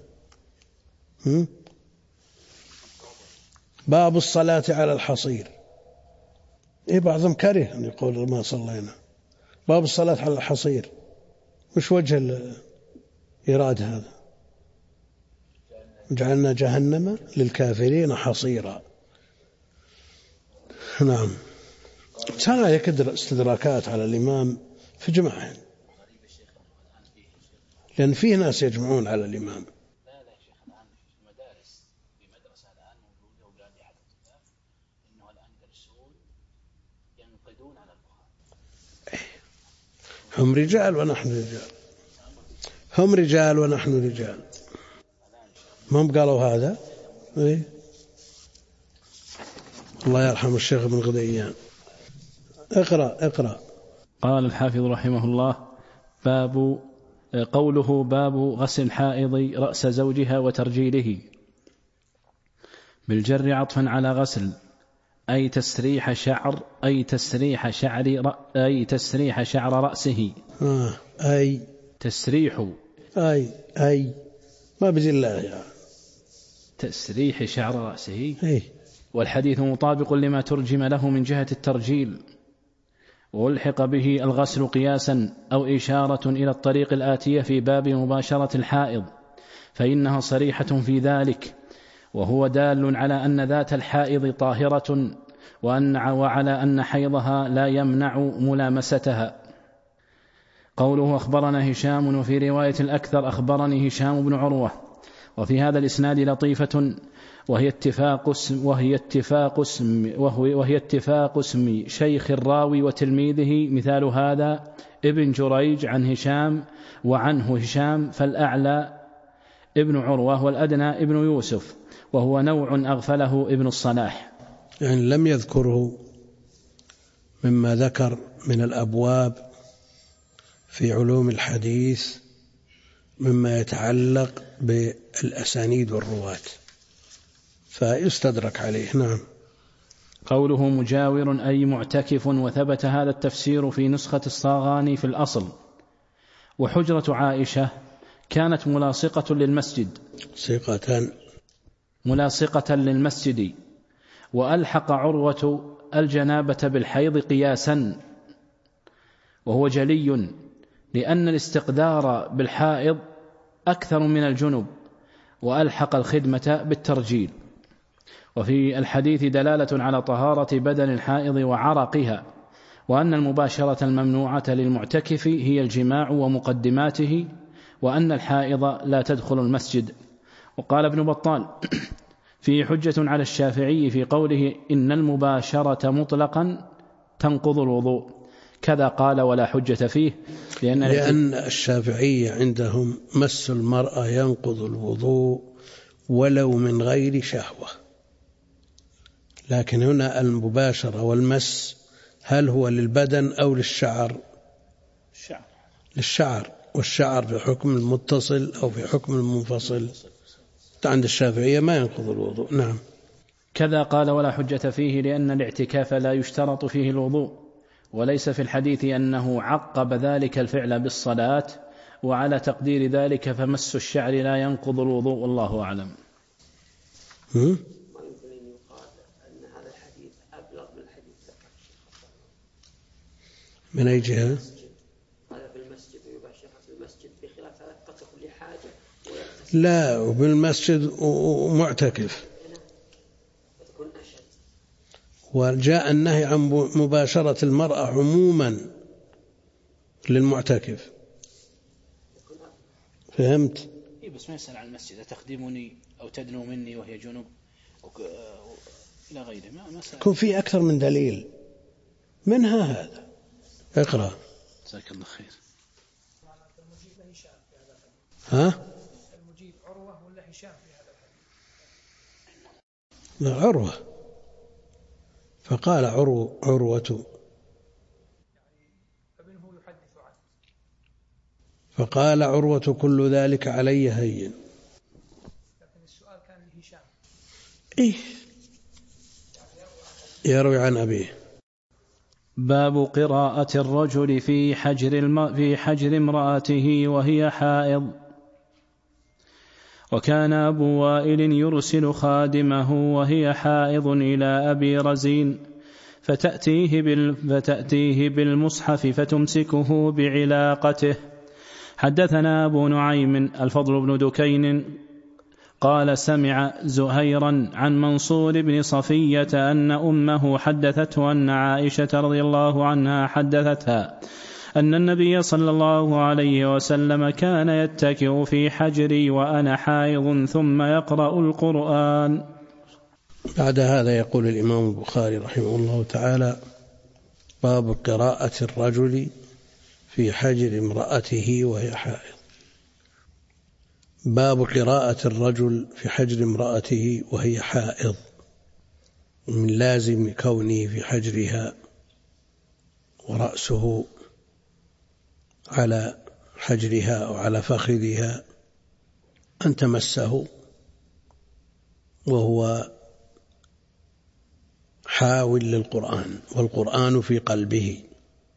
باب الصلاة على الحصير، بعضهم كره أن يقول ما صلينا. باب الصلاة على الحصير، وش وجه الإرادة هذا؟ جعلنا جهنم للكافرين حصيرا. نعم. كان يكدر استدراكات على الإمام في جماعة، لأن فيه ناس يجمعون على الإمام. لا يا شيخ، الآن في المدارس، في مدرسة الآن موجودة ولا أحد إنه الأندلسون ينقدون على البخاري. هم رجال ونحن رجال، هم رجال ونحن رجال. ما هم قالوا هذا؟ الله يرحم الشيخ ابن غديان. اقرأ. قال الحافظ رحمه الله: قوله باب غسل الحائض رأس زوجها وترجيله، بالجر عطفا على غسل، أي تسريح شعر رأسه. أي تسريح، أي ما بزي الله يعني. تسريح شعر رأسه. والحديث مطابق لما ترجم له من جهة الترجيل، والحق به الغسل قياسا أو إشارة إلى الطريق الآتية في باب مباشرة الحائض، فإنها صريحة في ذلك، وهو دال على أن ذات الحائض طاهرة، وعلى أن حيضها لا يمنع ملامستها. قوله أخبرنا هشام، وفي رواية الأكثر أخبرني هشام بن عروة. وفي هذا الإسناد لطيفة، وهي اتفاق اسم شيخ الراوي وتلميذه، مثال هذا ابن جريج عن هشام وعنه هشام، فالأعلى ابن عروة والأدنى ابن يوسف، وهو نوع أغفله ابن الصلاح. يعني لم يذكره مما ذكر من الأبواب في علوم الحديث مما يتعلق بالأسانيد والرواة، فيستدرك عليه. نعم. قوله مجاور أي معتكف، وثبت هذا التفسير في نسخة الصاغاني في الأصل. وحجرة عائشة كانت ملاصقة للمسجد، وألحق عروة الجنابة بالحيض قياسا، وهو جلي، لأن الاستقدار بالحائض أكثر من الجنب، وألحق الخدمة بالترجيل. وفي الحديث دلالة على طهارة بدن الحائض وعرقها، وأن المباشرة الممنوعة للمعتكف هي الجماع ومقدماته، وأن الحائض لا تدخل المسجد. وقال ابن بطال: فيه حجة على الشافعي في قوله إن المباشرة مطلقا تنقض الوضوء، كذا قال ولا حجة فيه، لأن الشافعي عندهم مس المرأة ينقض الوضوء ولو من غير شهوة، لكن هنا المباشرة والمس هل هو للبدن أو للشعر؟ للشعر، والشعر في حكم المتصل أو في حكم المنفصل؟ حتى عند الشافعية ما ينقض الوضوء. نعم. كذا قال ولا حجة فيه لأن الاعتكاف لا يشترط فيه الوضوء، وليس في الحديث أنه عقب ذلك الفعل بالصلاة، وعلى تقدير ذلك فمس الشعر لا ينقض الوضوء، والله أعلم. ما يمكن أن يقال أن هذا الحديث أبلغ من الحديث من أي جهة؟ هذا في المسجد ويباشرها في المسجد بخلاف هذا قد تكون لحاجة لا، وبالمسجد ومعتكف، وجاء النهي عن مباشرة المرأة عموما للمعتكف. فهمت؟ إيه بس ما يسأل عن المسجد أتخدمني أو تدنو مني وهي جنوب إلى غيره، ما سأل. يكون في أكثر من دليل منها هذا. اقرأ. جزاك الله خير. ها؟ المجيب عروة ولا هشام في هذا الحديث؟ لا، عروة. فقال عروة فمنه يحدث عنه. فقال عروة كل ذلك علي هين. لكن السؤال كان لهشام. إيه، يروي عن أبيه. باب قراءة الرجل في حجر امرأته وهي حائض. وكان أبو وائل يرسل خادمه وهي حائض إلى أبي رزين فتأتيه بالمصحف فتمسكه بعلاقته. حدثنا أبو نعيم الفضل بن دكين قال سمع زهيرا عن منصور بن صفية أن أمه حدثته أن عائشة رضي الله عنها حدثتها أن النبي صلى الله عليه وسلم كان يتكئ في حجري وأنا حائض ثم يقرأ القرآن. بعد هذا يقول الإمام البخاري رحمه الله تعالى: باب قراءة الرجل في حجر امرأته وهي حائض. باب قراءة الرجل في حجر امرأته وهي حائض، من لازم كونه في حجرها ورأسه على حجرها أو على فخذها أن تمسه وهو حاول للقرآن والقرآن في قلبه،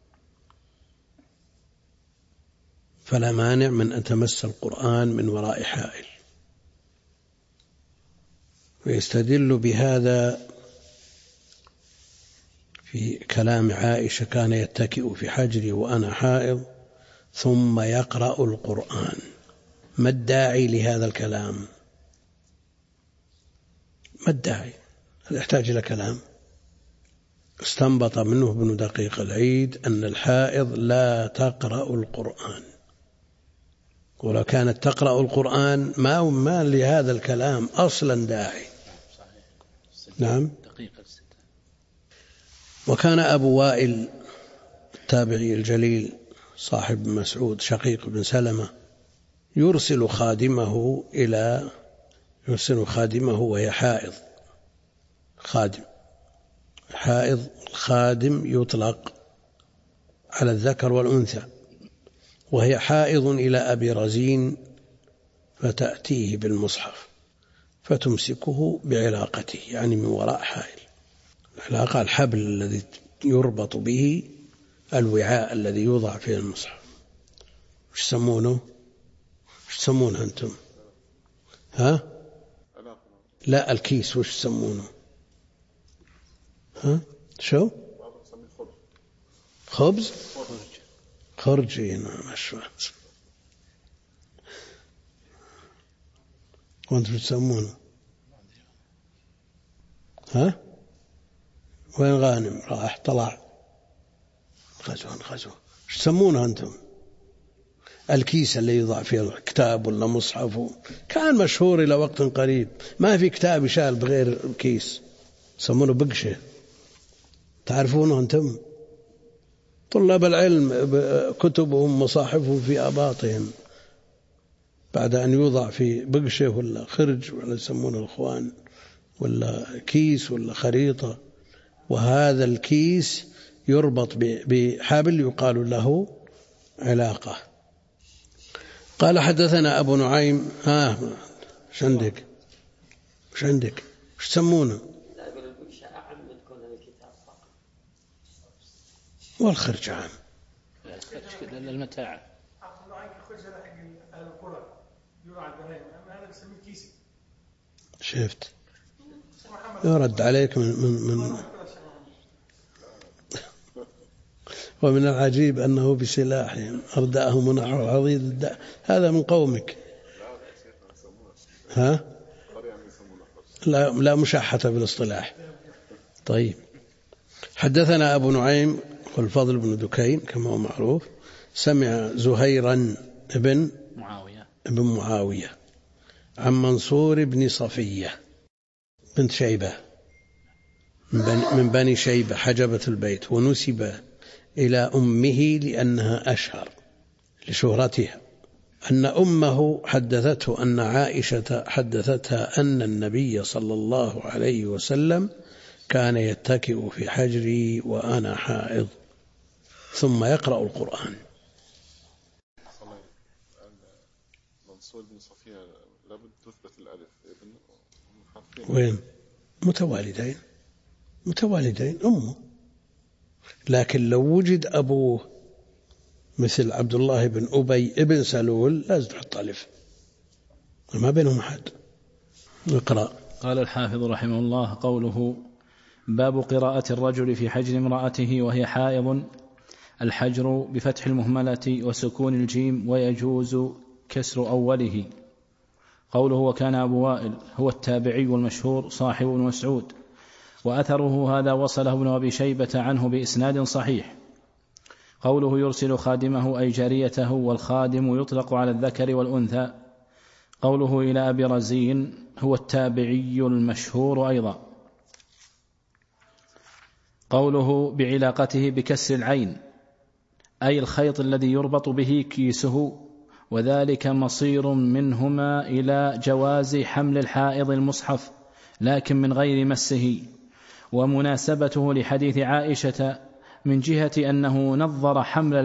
فلا مانع من أن تمس القرآن من وراء حائل. ويستدل بهذا في كلام عائشة: كان يتكئ في حجري وأنا حائض ثم يقرأ القرآن. ما الداعي لهذا الكلام؟ ما الداعي؟ هذا يحتاج إلى كلام. استنبط منه ابن دقيق العيد أن الحائض لا تقرأ القرآن، ولو كانت تقرأ القرآن ما لهذا الكلام أصلا داعي. نعم. وكان أبو وائل التابعي الجليل صاحب مسعود شقيق بن سلمة يرسل خادمه وهي حائض. حائض، الخادم يطلق على الذكر والأنثى، وهي حائض إلى أبي رزين فتأتيه بالمصحف فتمسكه بعلاقته، يعني من وراء حائل. العلاقة الحبل الذي يربط به الوعاء الذي يوضع فيه المصحف. وش يسمونه أنتم؟ ها؟ لا، الكيس وش يسمونه؟ ها؟ شو؟ خبز؟ خرجي. نعم. وانتم تسمونه؟ ها؟ وين غانم؟ راح طلع غزوة. ايش تسمونه أنتم؟ الكيس اللي يضع فيه كتاب ولا مصحف، كان مشهور إلى وقت قريب. ما في كتاب يشال بغير كيس، يسمونه بقشة. تعرفونه أنتم؟ طلاب العلم كتبهم مصاحفهم في أباطهم بعد أن يوضع في بقشة ولا خرج ولا يسمونه الإخوان ولا كيس ولا خريطة، وهذا الكيس يربط بحبل يقال له علاقة. قال حدثنا أبو نعيم. شندك وش عندك؟ وش تسمونه؟ لا يقول المنشأ أعم من كون الكتاب فقط. والخرج عام. المتاع. أخذ عنك خرجة حق القرى يراعى البهائم، أما هذا بسميه كيسي. شفت؟ يرد عليك من ومن العجيب أنه بسلاحهم أردأهم نحو العضيض. هذا من قومك. ها؟ لا مشاحة بالاصطلاح. طيب. حدثنا أبو نعيم والفضل بن دكين كما هو معروف، سمع زهيرا ابن معاوية عن منصور بن صفية بنت شيبة من بني شيبة حجبة البيت، ونسب إلى أمه لأنها أشهر لشهرتها، أن أمه حدثته أن عائشة حدثتها أن النبي صلى الله عليه وسلم كان يتكئ في حجري وأنا حائض ثم يقرأ القرآن. منصور بن صفية لابد تثبت الألف وين؟ متوالدين أمه، لكن لو وجد أبوه مثل عبد الله بن أبي ابن سلول لازم تحط ألف، ما بينهم أحد. نقرأ. قال الحافظ رحمه الله: قوله باب قراءة الرجل في حجر امرأته وهي حائض. الحجر بفتح المهملة وسكون الجيم، ويجوز كسر أوله. قوله وكان أبو وائل هو التابعي المشهور صاحب ابن مسعود، وأثره هذا وصله ابن أبي شيبة عنه بإسناد صحيح. قوله يرسل خادمه أي جاريته، والخادم يطلق على الذكر والأنثى. قوله إلى أبي رزين هو التابعي المشهور أيضا. قوله بعلاقته بكسر العين أي الخيط الذي يربط به كيسه، وذلك مصير منهما إلى جواز حمل الحائض المصحف لكن من غير مسه، ومناسبته لحديث عائشة من جهة أنه نظر حمل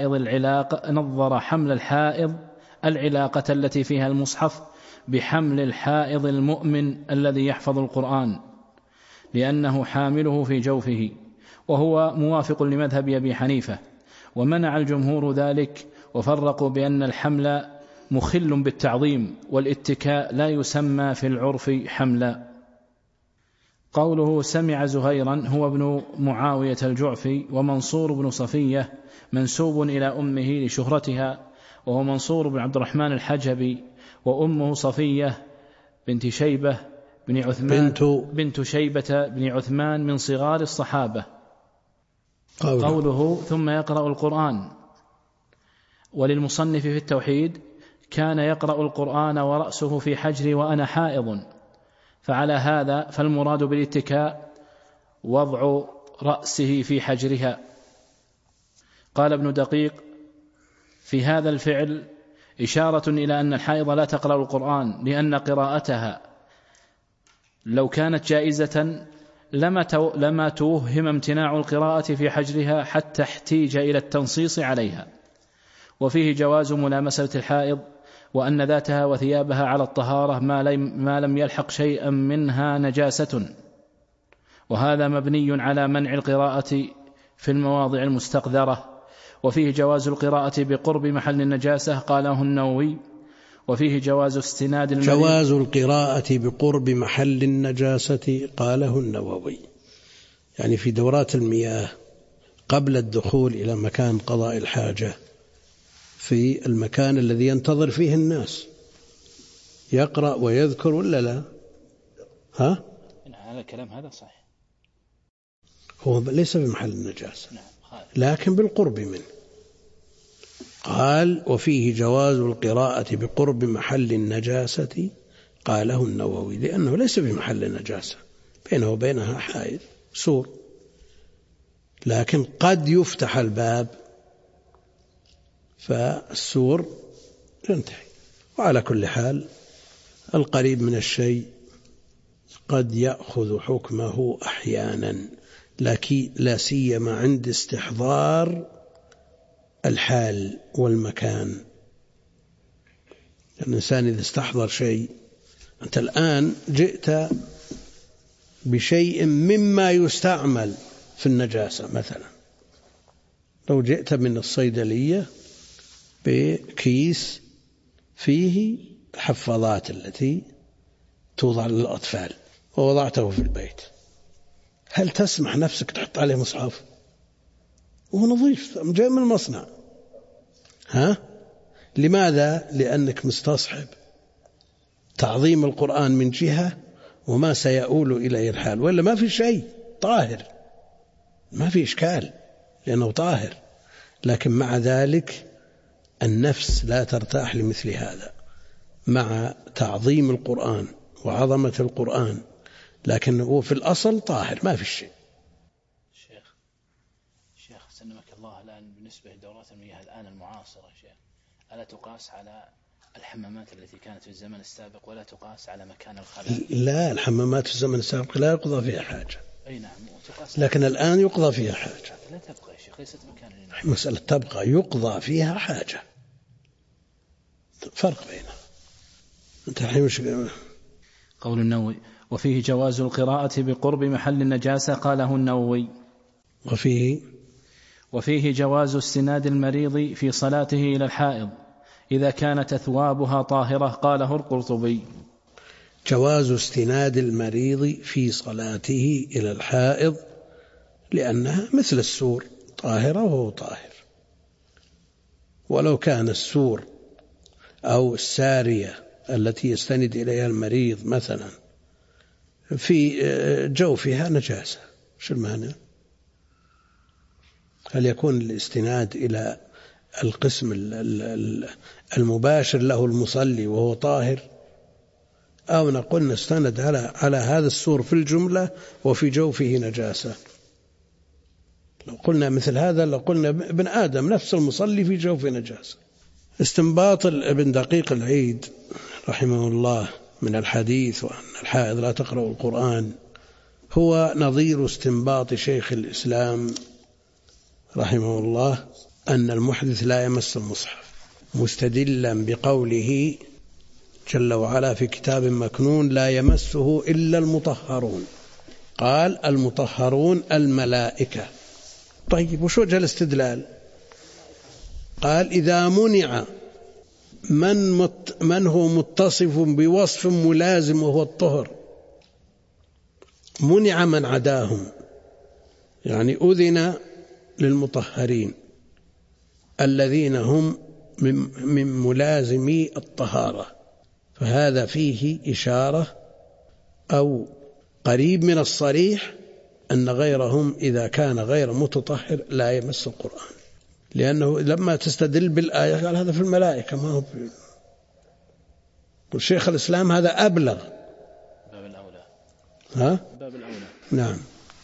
الحائض العلاقة التي فيها المصحف بحمل الحائض المؤمن الذي يحفظ القرآن، لأنه حامله في جوفه، وهو موافق لمذهب أبي حنيفة. ومنع الجمهور ذلك، وفرقوا بأن الحمل مخل بالتعظيم، والاتكاء لا يسمى في العرف حملا. قوله سمع زهيرا هو ابن معاوية الجعفي، ومنصور بن صفية منسوب إلى أمه لشهرتها، وهو منصور بن عبد الرحمن الحجبي، وأمه صفية بنت شيبة بنت شيبة بن عثمان من صغار الصحابة. قوله ثم يقرأ القرآن. وللمصنف في التوحيد كان يقرأ القرآن ورأسه في حجري وأنا حائض، فعلى هذا فالمراد بالاتكاء وضع رأسه في حجرها. قال ابن دقيق في هذا الفعل إشارة إلى أن الحائض لا تقرأ القرآن، لأن قراءتها لو كانت جائزة لما توهم امتناع القراءة في حجرها حتى احتيج إلى التنصيص عليها. وفيه جواز ملامسة الحائض، وأن ذاتها وثيابها على الطهارة ما لم يلحق شيئا منها نجاسة، وهذا مبني على منع القراءة في المواضع المستقذرة. وفيه جواز القراءة بقرب محل النجاسة قاله النووي. وفيه جواز استناد جواز القراءة بقرب محل النجاسة قاله النووي، يعني في دورات المياه قبل الدخول إلى مكان قضاء الحاجة، في المكان الذي ينتظر فيه الناس يقرأ ويذكر ولا لا؟ ها؟ هذا الكلام هذا صحيح، هو ليس بمحل النجاسة لكن بالقرب منه. قال وفيه جواز القراءة بقرب محل النجاسة قاله النووي، لأنه ليس بمحل النجاسة، بينه وبينها حائل سور، لكن قد يفتح الباب فالسور ينتهي. وعلى كل حال القريب من الشيء قد يأخذ حكمه أحيانا، لكن لا سيما عند استحضار الحال والمكان. الإنسان إذا استحضر شيء أنت الآن جئت بشيء مما يستعمل في النجاسة، مثلا لو جئت من الصيدلية بكيس فيه الحفاضات التي توضع للأطفال ووضعته في البيت، هل تسمح نفسك تحط عليه مصحف وهو نظيف جاء من المصنع؟ لماذا؟ لأنك مستصحب تعظيم القرآن من جهة وما سيؤول إليه الحال، ولا ما في شيء طاهر ما في إشكال لأنه طاهر، لكن مع ذلك النفس لا ترتاح لمثل هذا مع تعظيم القرآن وعظمة القرآن، لكن هو في الأصل طاهر ما في شيء. شيخ سلمك الله، الآن بالنسبة لدورات المياه الآن المعاصرة شيخ، ألا تقاس على الحمامات التي كانت في الزمن السابق ولا تقاس على مكان الخلاء؟ لا، الحمامات في الزمن السابق لا يقضى فيها حاجة. أي نعم، لكن الآن يقضى فيها حاجة. لا تبقى يا شيخ، ليست مكان مسألة تبقى يقضى فيها حاجة، فرق بينها. أنت الحين مش قول النووي وفيه جواز القراءة بقرب محل النجاسة، قاله النووي. وفيه جواز استناد المريض في صلاته إلى الحائض إذا كانت أثوابها طاهرة، قاله القرطبي. جواز استناد المريض في صلاته إلى الحائض لأنها مثل السور طاهرة وهو طاهر، ولو كان السور أو السارية التي يستند إليها المريض مثلا في جوفها نجاسة، شو المعنى؟ هل يكون الاستناد إلى القسم المباشر له المصلي وهو طاهر، أو نقول نستند على هذا السور في الجملة وفي جوفه نجاسة؟ لو قلنا مثل هذا لقلنا ابن آدم نفس المصلي في جوفه نجاسة. استنباط ابن دقيق العيد رحمه الله من الحديث وأن الحائض لا تقرأ القرآن هو نظير استنباط شيخ الإسلام رحمه الله أن المحدث لا يمس المصحف، مستدلا بقوله جل وعلا في كتاب مكنون لا يمسه إلا المطهرون، قال المطهرون الملائكة. طيب وش وجه الاستدلال؟ قال إذا منع من هو متصف بوصف ملازم وهو الطهر، منع من عداهم، يعني أذن للمطهرين الذين هم من ملازمي الطهارة، فهذا فيه إشارة أو قريب من الصريح أن غيرهم إذا كان غير متطهر لا يمس القرآن، لأنه لما تستدل بالآية قال هذا في الملائكة ما هو في والشيخ الإسلام هذا أبلغ باب الأولى. باب الأولى. نعم.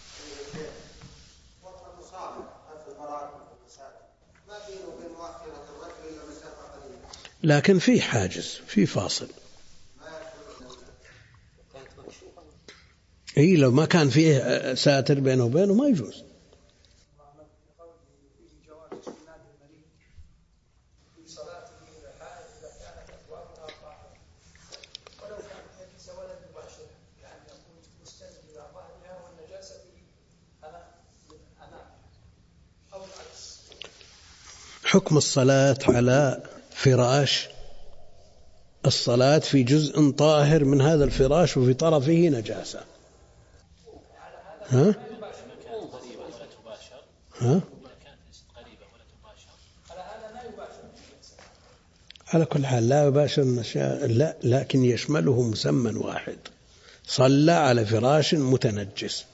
لكن في حاجز في فاصل، لو ما كان فيه ساتر بينه وبينه ما يجوز. حكم الصلاة على فراش، الصلاة في جزء طاهر من هذا الفراش وفي طرفه نجاسة. على كل حال لا يباشر النشاء، لا، لكن يشمله مسمى واحد، صلى على فراش متنجس.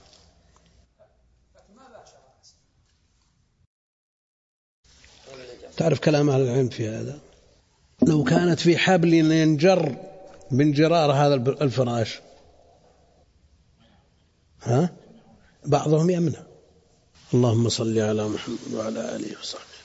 تعرف كلام أهل العلم في هذا؟ لو كانت في حبل ينجر بانجرار هذا الفراش بعضهم يمنع. اللهم صل على محمد وعلى آله وصحبه.